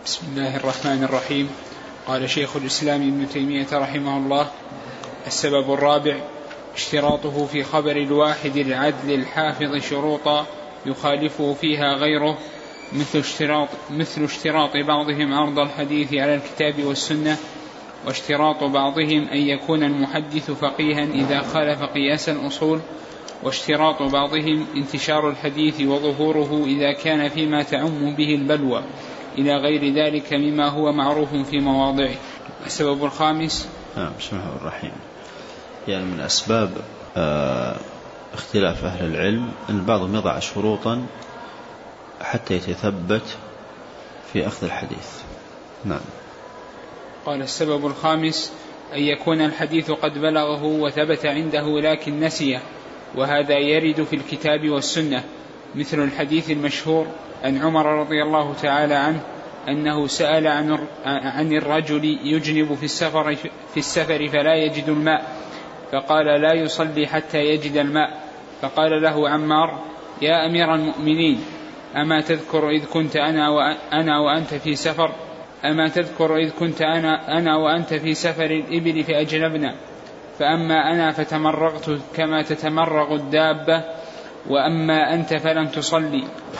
بسم الله الرحمن الرحيم. قال شيخ الإسلام ابن تيمية رحمه الله: السبب الرابع اشتراطه في خبر الواحد العدل الحافظ شروطا يخالفه فيها غيره، مثل اشتراط بعضهم عرض الحديث على الكتاب والسنة، واشتراط بعضهم أن يكون المحدث فقيها إذا خالف قياس الأصول، واشتراط بعضهم انتشار الحديث وظهوره إذا كان فيما تعم به البلوى، إلى غير ذلك مما هو معروف في مواضعه. السبب الخامس. بسم الله الرحيم. يعني من أسباب اختلاف أهل العلم أن بعضهم يضع شروطا حتى يتثبت في أخذ الحديث. نعم. قال: السبب الخامس أن يكون الحديث قد بلغه وثبت عنده لكن نسيه، وهذا يرد في الكتاب والسنة، مثل الحديث المشهور عن عمر رضي الله تعالى عنه أنه سأل عن الرجل يجنب في السفر فلا يجد الماء، فقال: لا يصلي حتى يجد الماء. فقال له عمار: يا أمير المؤمنين، أما تذكر إذ كنت أنا وأنت في سفر؟ أما تذكر إذ كنت أنا وأنت في سفر الإبل فأجنبنا، فأما أنا فتمرغت كما تتمرغ الدابة، وأما أنت فلم تصلي.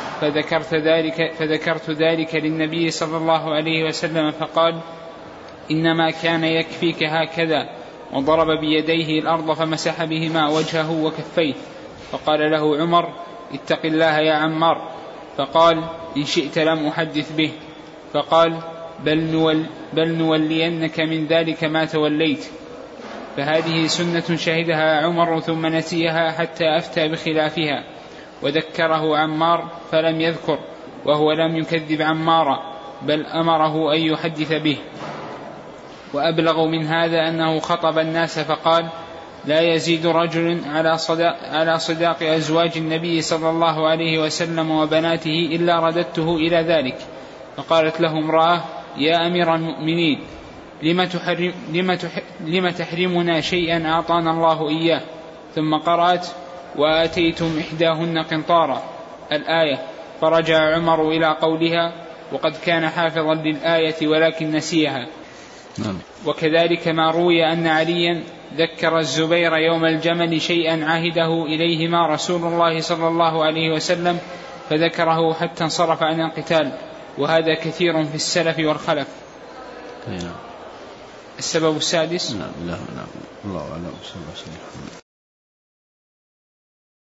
فذكرت ذلك للنبي صلى الله عليه وسلم، فقال: إنما كان يكفيك هكذا، وضرب بيديه الأرض فمسح بهما وجهه وكفيه. فقال له عمر: اتق الله يا عمار. فقال: إن شئت لم أحدث به. فقال: بل نولينك من ذلك ما توليت. فهذه سنة شهدها عمر ثم نسيها حتى أفتى بخلافها، وذكره عمار فلم يذكر، وهو لم يكذب عمارا، بل أمره أن يحدث به. وأبلغ من هذا أنه خطب الناس فقال: لا يزيد رجل على صداق أزواج النبي صلى الله عليه وسلم وبناته إلا رددته إلى ذلك. فقالت له امرأة: يا أمير المؤمنين، لم تحرمنا شيئا أعطانا الله إياه؟ ثم قرأت: وآتيتم إحداهن قنطارا الآية. فرجع عمر إلى قولها، وقد كان حافظا للآية ولكن نسيها. وكذلك ما روي أن عليا ذكر الزبير يوم الجمل شيئا عهده إليهما رسول الله صلى الله عليه وسلم، فذكره حتى انصرف عن القتال، وهذا كثير في السلف والخلف. السبب السادس. نعم. الله أعلم.